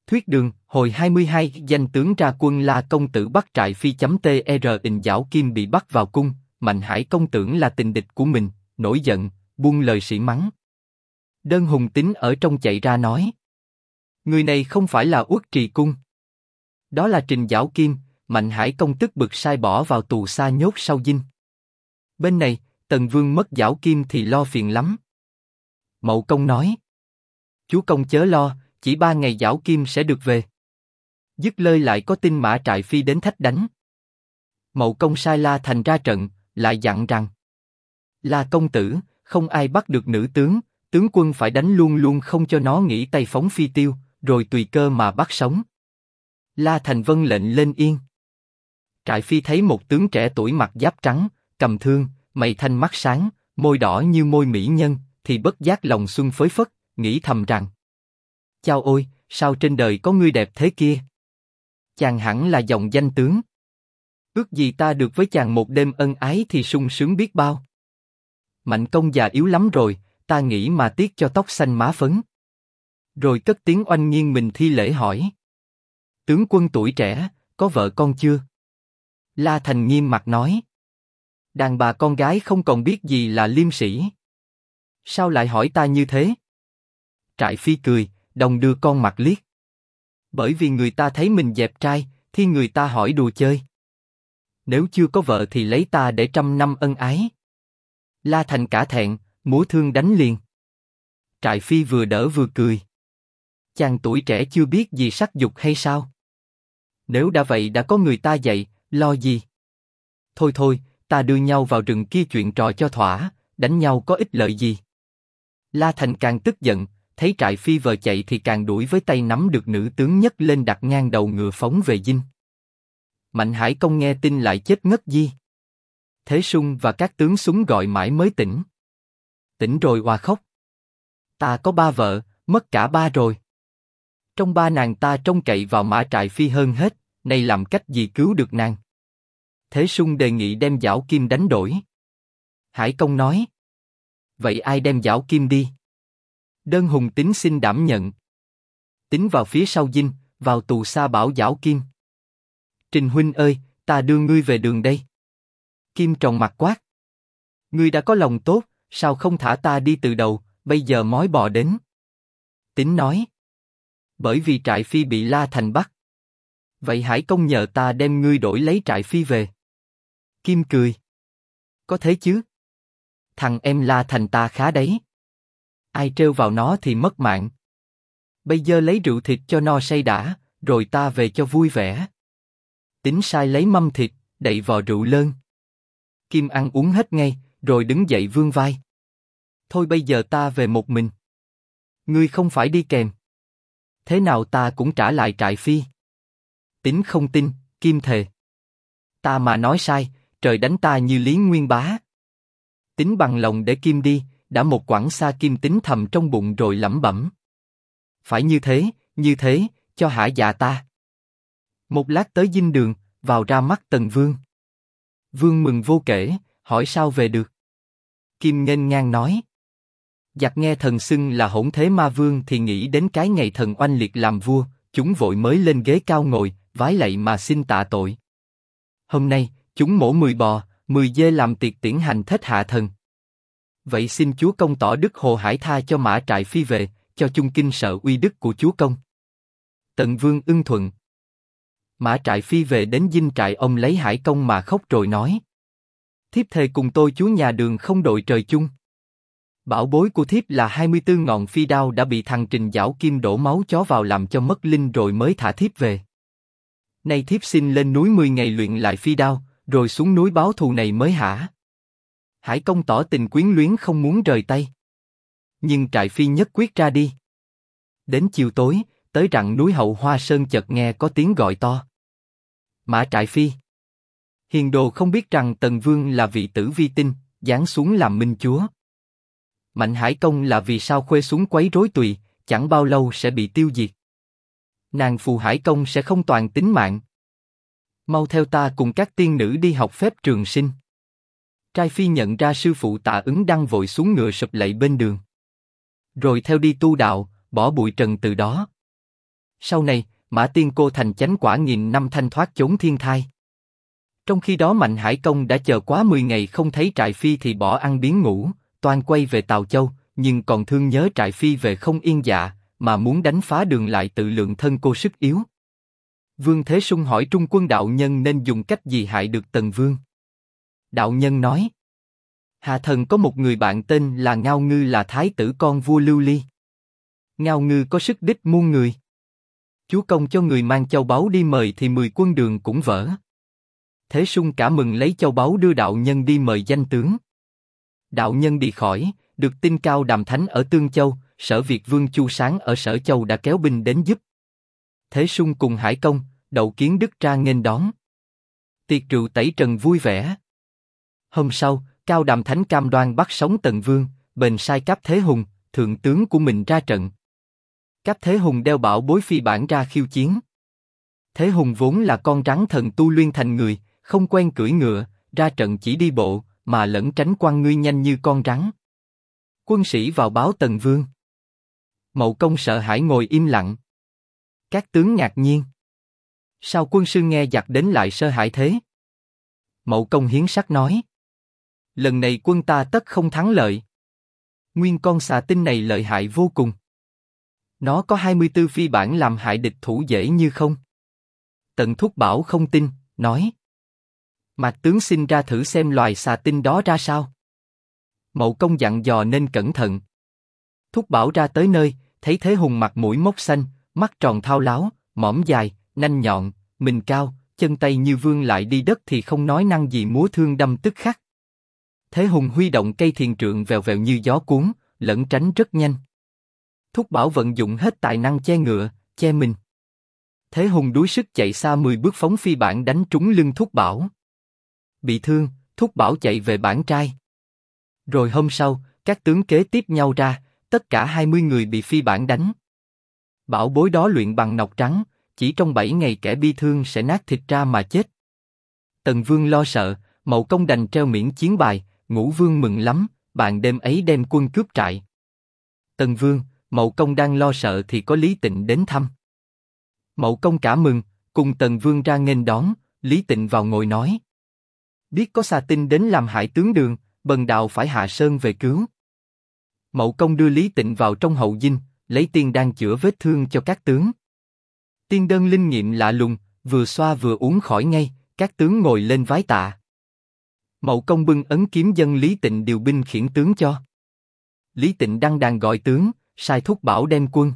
Thuyết đường, hồi 22, danh tướng ra quân La công tử bắt Trại Phi.tr Ình Giảo Kim bị bắt vào cung, Mạnh Hải công tưởng là tình địch của mình, nổi giận, buông lời sỉ mắng. Đơn Hùng Tín ở trong chạy ra nói: người này không phải là Uất Trì Cung. Đó là Trình Giảo Kim. Mạnh Hải công tức bực sai bỏ vào tù xa nhốt sau dinh. Bên này, Tần Vương mất Giảo Kim thì lo phiền lắm. Mậu Công nói: chúa công chớ lo, chỉ 3 ngày Giảo Kim sẽ được về. Dứt lời lại có tin Mã Trại Phi đến thách đánh. Mậu Công sai La Thành ra trận, lại dặn rằng: La công tử, không ai bắt được nữ tướng, tướng quân phải đánh luôn luôn không cho nó nghỉ tay phóng phi tiêu, rồi tùy cơ mà bắt sống. La Thành vâng lệnh lên yên. Trại Phi thấy một tướng trẻ tuổi mặc giáp trắng, cầm thương, mày thanh mắt sáng, môi đỏ như môi mỹ nhân, thì bất giác lòng xuân phới phất, nghĩ thầm rằng: chao ôi, sao trên đời có người đẹp thế kia? Chàng hẳn là dòng danh tướng. Ước gì ta được với chàng một đêm ân ái thì sung sướng biết bao. Mạnh công già yếu lắm rồi, ta nghĩ mà tiếc cho tóc xanh má phấn. Rồi cất tiếng oanh nghiêng mình thi lễ hỏi: tướng quân tuổi trẻ, có vợ con chưa? La Thành nghiêm mặt nói: đàn bà con gái không còn biết gì là liêm sĩ. Sao lại hỏi ta như thế? Trại Phi cười, đồng đưa con mặt liếc. Bởi vì người ta thấy mình dẹp trai, thì người ta hỏi đùa chơi. Nếu chưa có vợ thì lấy ta để 100 năm ân ái. La Thành cả thẹn, múa thương đánh liền. Trại Phi vừa đỡ vừa cười. Chàng tuổi trẻ chưa biết gì sắc dục hay sao? Nếu đã vậy đã có người ta dạy, lo gì? Thôi thôi, ta đưa nhau vào rừng kia chuyện trò cho thỏa, đánh nhau có ích lợi gì? La Thành càng tức giận, thấy Trại Phi vờ chạy thì càng đuổi với tay nắm được nữ tướng nhấc lên đặt ngang đầu ngựa phóng về dinh. Mạnh Hải công nghe tin lại chết ngất di. Thế Sung và các tướng súng gọi mãi mới tỉnh. Tỉnh rồi òa khóc: ta có 3 vợ, mất cả 3 rồi. Trong 3 nàng ta trông cậy vào Mã Trại Phi hơn hết, nay làm cách gì cứu được nàng? Thế Sung đề nghị đem Giảo Kim đánh đổi. Hải công nói: vậy ai đem Giảo Kim đi? Đơn Hùng Tín xin đảm nhận. Tín vào phía sau dinh, vào tù xa bảo Giảo Kim: Trình huynh ơi, ta đưa ngươi về đường đây. Kim tròn mặt quát: ngươi đã có lòng tốt, sao không thả ta đi từ đầu, bây giờ mói bò đến? Tín nói: bởi vì Trại Phi bị La Thành bắt. Vậy Hải công nhờ ta đem ngươi đổi lấy Trại Phi về. Kim cười: có thế chứ? Thằng em La Thành ta khá đấy. Ai trêu vào nó thì mất mạng. Bây giờ lấy rượu thịt cho no say đã, rồi ta về cho vui vẻ. Tín sai lấy mâm thịt, đậy vò rượu lên. Kim ăn uống hết ngay, rồi đứng dậy vươn vai. Thôi bây giờ ta về một mình. Ngươi không phải đi kèm. Thế nào ta cũng trả lại Trại Phi. Tín không tin, Kim thề: ta mà nói sai, trời đánh ta như Lý Nguyên Bá. Tín bằng lòng để Kim đi, đã một quãng xa Kim Tín thầm trong bụng rồi lẩm bẩm: phải như thế, cho hả dạ ta. Một lát tới dinh đường, vào ra mắt Tần Vương. Vương mừng vô kể, hỏi sao về được. Kim nghênh ngang nói: giặc nghe thần xưng là Hỗn Thế Ma Vương thì nghĩ đến cái ngày thần oanh liệt làm vua, chúng vội mới lên ghế cao ngồi, vái lạy mà xin tạ tội. Hôm nay, chúng mổ 10 bò, 10 dê làm tiệc tiễn hành thết hạ thần. Vậy xin chúa công tỏ đức Hồ Hải tha cho Mã Trại Phi về, cho chung kinh sợ uy đức của chúa công. Tần Vương ưng thuận. Mã Trại Phi về đến dinh trại ông lấy Hải công mà khóc rồi nói: thiếp thề cùng tôi chúa nhà Đường không đội trời chung. Bảo bối của thiếp là 24 ngọn phi đao đã bị thằng Trình Giảo Kim đổ máu chó vào làm cho mất linh rồi mới thả thiếp về. Nay thiếp xin lên núi 10 ngày luyện lại phi đao, rồi xuống núi báo thù này mới hả. Hải công tỏ tình quyến luyến không muốn rời tay. Nhưng Trại Phi nhất quyết ra đi. Đến chiều tối, tới rặng núi Hậu Hoa Sơn chợt nghe có tiếng gọi to: Mã Trại Phi. Hiền đồ không biết rằng Tần Vương là vị tử vi tinh, giáng xuống làm minh chúa. Mạnh Hải công là vì sao khuê xuống quấy rối tùy, chẳng bao lâu sẽ bị tiêu diệt. Nàng phù Hải công sẽ không toàn tính mạng. Mau theo ta cùng các tiên nữ đi học phép trường sinh. Trai Phi nhận ra sư phụ Tạ Ứng Đăng vội xuống ngựa sụp lạy bên đường. Rồi theo đi tu đạo, bỏ bụi trần từ đó. Sau này, Mã Tiên Cô thành chánh quả nghìn năm thanh thoát chốn thiên thai. Trong khi đó Mạnh Hải Công đã chờ quá 10 ngày không thấy Trại Phi thì bỏ ăn biếng ngủ, toan quay về Tào Châu, nhưng còn thương nhớ Trại Phi về không yên dạ, mà muốn đánh phá đường lại tự lượng thân cô sức yếu. Vương Thế Sung hỏi Trung Quân đạo nhân nên dùng cách gì hại được Tần Vương. Đạo nhân nói: Hạ thần có một người bạn tên là Ngao Ngư, là thái tử con vua Lưu Ly. Ngao Ngư có sức đích muôn người. Chúa công cho người mang châu báu đi mời thì 10 quân đường cũng vỡ. Thế Sung cả mừng lấy châu báu đưa đạo nhân đi mời danh tướng. Đạo nhân đi khỏi, được tin Cao Đàm Thánh ở Tương Châu, Sở Việt Vương Chu Sáng ở Sở Châu đã kéo binh đến giúp. Thế Sung cùng Hải Công, Đậu Kiến Đức ra nghênh đón. Tiệc rượu tẩy trần vui vẻ. Hôm sau, Cao Đàm Thánh cam đoan bắt sống Tần Vương, bèn sai Cáp Thế Hùng, thượng tướng của mình ra trận. Cáp Thế Hùng đeo bảo bối phi bản ra khiêu chiến. Thế Hùng vốn là con rắn thần tu luyện thành người, không quen cưỡi ngựa, ra trận chỉ đi bộ, mà lẫn tránh quan ngươi nhanh như con rắn. Quân sĩ vào báo Tần Vương. Mậu Công sợ hãi ngồi im lặng. Các tướng ngạc nhiên. Sao quân sư nghe giặc đến lại sợ hãi thế? Mậu Công hiến sắc nói: Lần này quân ta tất không thắng lợi. Nguyên con xà tinh này lợi hại vô cùng. Nó có 24 phi bản làm hại địch thủ dễ như không. Tần Thúc Bảo không tin, nói: Mạc tướng xin ra thử xem loài xà tinh đó ra sao. Mậu Công dặn dò nên cẩn thận. Thúc Bảo ra tới nơi, thấy Thế Hùng mặt mũi mốc xanh, mắt tròn thao láo, mõm dài, nanh nhọn, mình cao, chân tay như vương, lại đi đất thì không nói năng gì múa thương đâm tức khắc. Thế Hùng huy động cây thiền trượng vèo vèo như gió cuốn, lẩn tránh rất nhanh. Thúc Bảo vận dụng hết tài năng che ngựa, che mình. Thế Hùng đuối sức chạy xa 10 bước phóng phi bản đánh trúng lưng Thúc Bảo. Bị thương, Thúc Bảo chạy về bản trai. Rồi hôm sau, các tướng kế tiếp nhau ra, tất cả 20 người bị phi bản đánh. Bảo bối đó luyện bằng nọc trắng, chỉ trong 7 ngày kẻ bi thương sẽ nát thịt ra mà chết. Tần Vương lo sợ, Mậu Công đành treo miễn chiến bài, Ngũ Vương mừng lắm, bạn đêm ấy đem quân cướp trại. Tần Vương, Mậu Công đang lo sợ thì có Lý Tịnh đến thăm. Mậu Công cả mừng, cùng Tần Vương ra nghênh đón, Lý Tịnh vào ngồi nói: Biết có xà tinh đến làm hại tướng Đường, bần đạo phải hạ sơn về cứu. Mậu Công đưa Lý Tịnh vào trong hậu dinh, lấy tiên đan chữa vết thương cho các tướng. Tiên đơn linh nghiệm lạ lùng, vừa xoa vừa uống khỏi ngay, các tướng ngồi lên vái tạ. Mậu Công bưng ấn kiếm dâng Lý Tịnh điều binh khiển tướng cho. Lý Tịnh đăng đàn gọi tướng, sai Thúc Bảo đem quân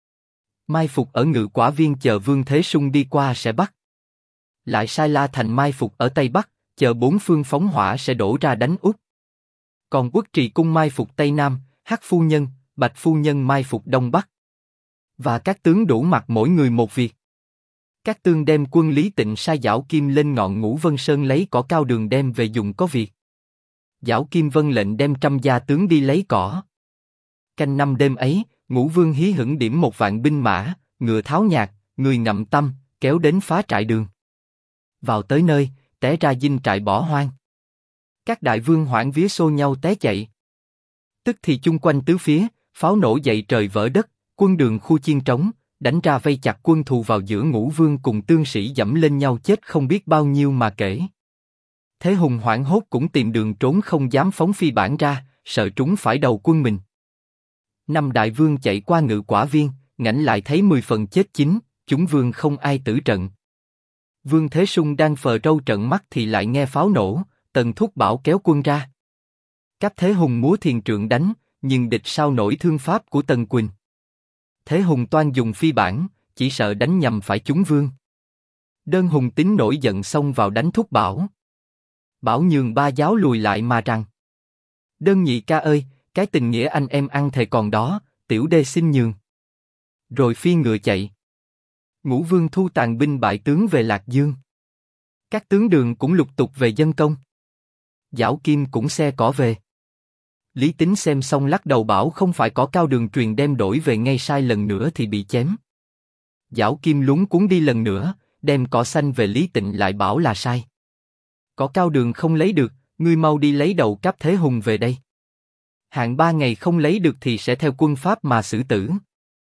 mai phục ở Ngự Quả Viên chờ Vương Thế Sung đi qua sẽ bắt. Lại sai La Thành mai phục ở Tây Bắc, chờ bốn phương phóng hỏa sẽ đổ ra đánh úp. Còn Quốc Trì Cung mai phục Tây Nam, Hắc Phu Nhân, Bạch Phu Nhân mai phục Đông Bắc. Và các tướng đủ mặt mỗi người một việc. Các tướng đem quân Lý Tịnh sai Giảo Kim lên ngọn Ngũ Vân Sơn lấy cỏ cao đường đem về dùng có việc. Giảo Kim vân lệnh đem 100 gia tướng đi lấy cỏ. Canh năm đêm ấy, Ngũ Vương hí hửng điểm 1 vạn binh mã, ngựa tháo nhạc, người ngậm tâm, kéo đến phá trại đường. Vào tới nơi, té ra dinh trại bỏ hoang. Các đại vương hoảng vía xô nhau té chạy. Tức thì chung quanh tứ phía, pháo nổ dậy trời vỡ đất, quân Đường khu chiên trống, đánh ra vây chặt quân thù vào giữa Ngũ Vương cùng tướng sĩ dẫm lên nhau chết không biết bao nhiêu mà kể. Thế Hùng hoảng hốt cũng tìm đường trốn không dám phóng phi bản ra, sợ trúng phải đầu quân mình. 5 đại vương chạy qua Ngự Quả Viên, ngảnh lại thấy 10 phần chết chín, chúng vương không ai tử trận. Vương Thế Sung đang phờ trâu trận mắt thì lại nghe pháo nổ, Tần Thúc Bảo kéo quân ra. Cáp Thế Hùng múa thiền trượng đánh, nhưng địch sao nổi thương pháp của Tần Quỳnh. Thế Hùng toan dùng phi bản, chỉ sợ đánh nhầm phải chúng vương. Đơn Hùng Tín nổi giận xông vào đánh Thúc Bảo. Bảo nhường 3 giáo lùi lại mà rằng: Đơn nhị ca ơi, cái tình nghĩa anh em ăn thề còn đó, tiểu đê xin nhường. Rồi phi ngựa chạy. Ngũ Vương thu tàn binh bại tướng về Lạc Dương. Các tướng Đường cũng lục tục về dân công. Giảo Kim cũng xe cỏ về. Lý Tín xem xong lắc đầu bảo không phải cỏ cao đường truyền đem đổi về ngay, sai lần nữa thì bị chém. Giảo Kim lúng cuống đi lần nữa, đem cỏ xanh về Lý Tịnh lại bảo là sai. Cỏ cao đường không lấy được, ngươi mau đi lấy đầu Cáp Thế Hùng về đây. Hạn 3 ngày không lấy được thì sẽ theo quân pháp mà xử tử.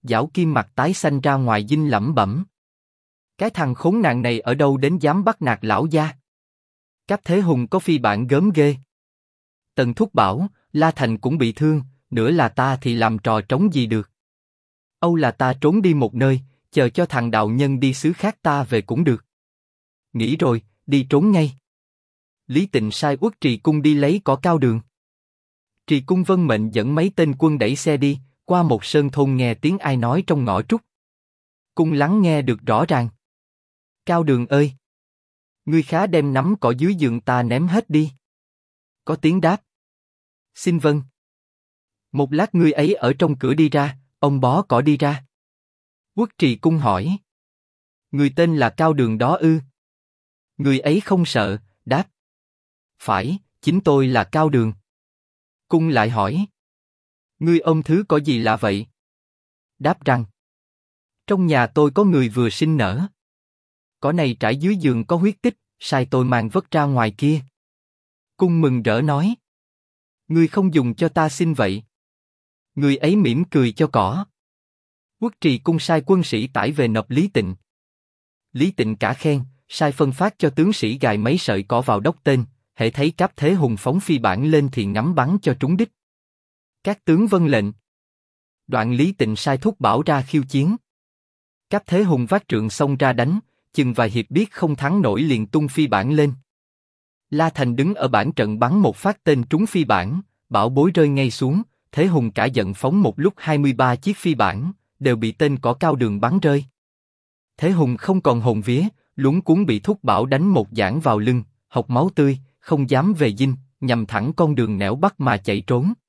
Giảo Kim mặt tái xanh ra ngoài dinh lẩm bẩm. Cái thằng khốn nạn này ở đâu đến dám bắt nạt lão gia? Cáp Thế Hùng có phi bản gớm ghê. Tần Thúc bảo, La Thành cũng bị thương, nữa là ta thì làm trò trống gì được. Âu là ta trốn đi một nơi, chờ cho thằng đạo nhân đi xứ khác ta về cũng được. Nghĩ rồi, đi trốn ngay. Lý Tịnh sai Uất Trì Cung đi lấy cỏ cao đường. Trì Cung vâng mệnh dẫn mấy tên quân đẩy xe đi, qua một sơn thôn nghe tiếng ai nói trong ngõ trúc. Cung lắng nghe được rõ ràng. Cao đường ơi! Ngươi khá đem nắm cỏ dưới giường ta ném hết đi. Có tiếng đáp. Xin vâng. Một lát ngươi ấy ở trong cửa đi ra, ông bó cỏ đi ra. Uất Trì Cung hỏi. Người tên là Cao Đường đó ư? Người ấy không sợ, đáp. Phải, chính tôi là Cao Đường. Cung lại hỏi. Ngươi ôm thứ có gì lạ vậy? Đáp rằng. Trong nhà tôi có người vừa sinh nở. Cỏ này trải dưới giường có huyết tích, sai tôi mang vất ra ngoài kia. Cung mừng rỡ nói. Ngươi không dùng cho ta xin vậy. Người ấy mỉm cười cho cỏ. Uất Trì Cung sai quân sĩ tải về nộp Lý Tịnh. Lý Tịnh cả khen, sai phân phát cho tướng sĩ gài mấy sợi cỏ vào đốc tên, hễ thấy Cáp Thế Hùng phóng phi bản lên thì ngắm bắn cho trúng đích. Các tướng vâng lệnh. Đoạn Lý Tịnh sai Thúc Bảo ra khiêu chiến. Cáp Thế Hùng vác trượng xông ra đánh, chừng vài hiệp biết không thắng nổi liền tung phi bản lên. La Thành đứng ở bản trận bắn một phát tên trúng phi bản, bảo bối rơi ngay xuống. Thế Hùng cả giận phóng một lúc 23 chiếc phi bản, đều bị tên cỏ Cao Đường bắn rơi. Thế Hùng không còn hồn vía, luống cuống bị Thúc Bảo đánh một giảng vào lưng, hộc máu tươi, không dám về dinh, nhằm thẳng con đường nẻo bắc mà chạy trốn.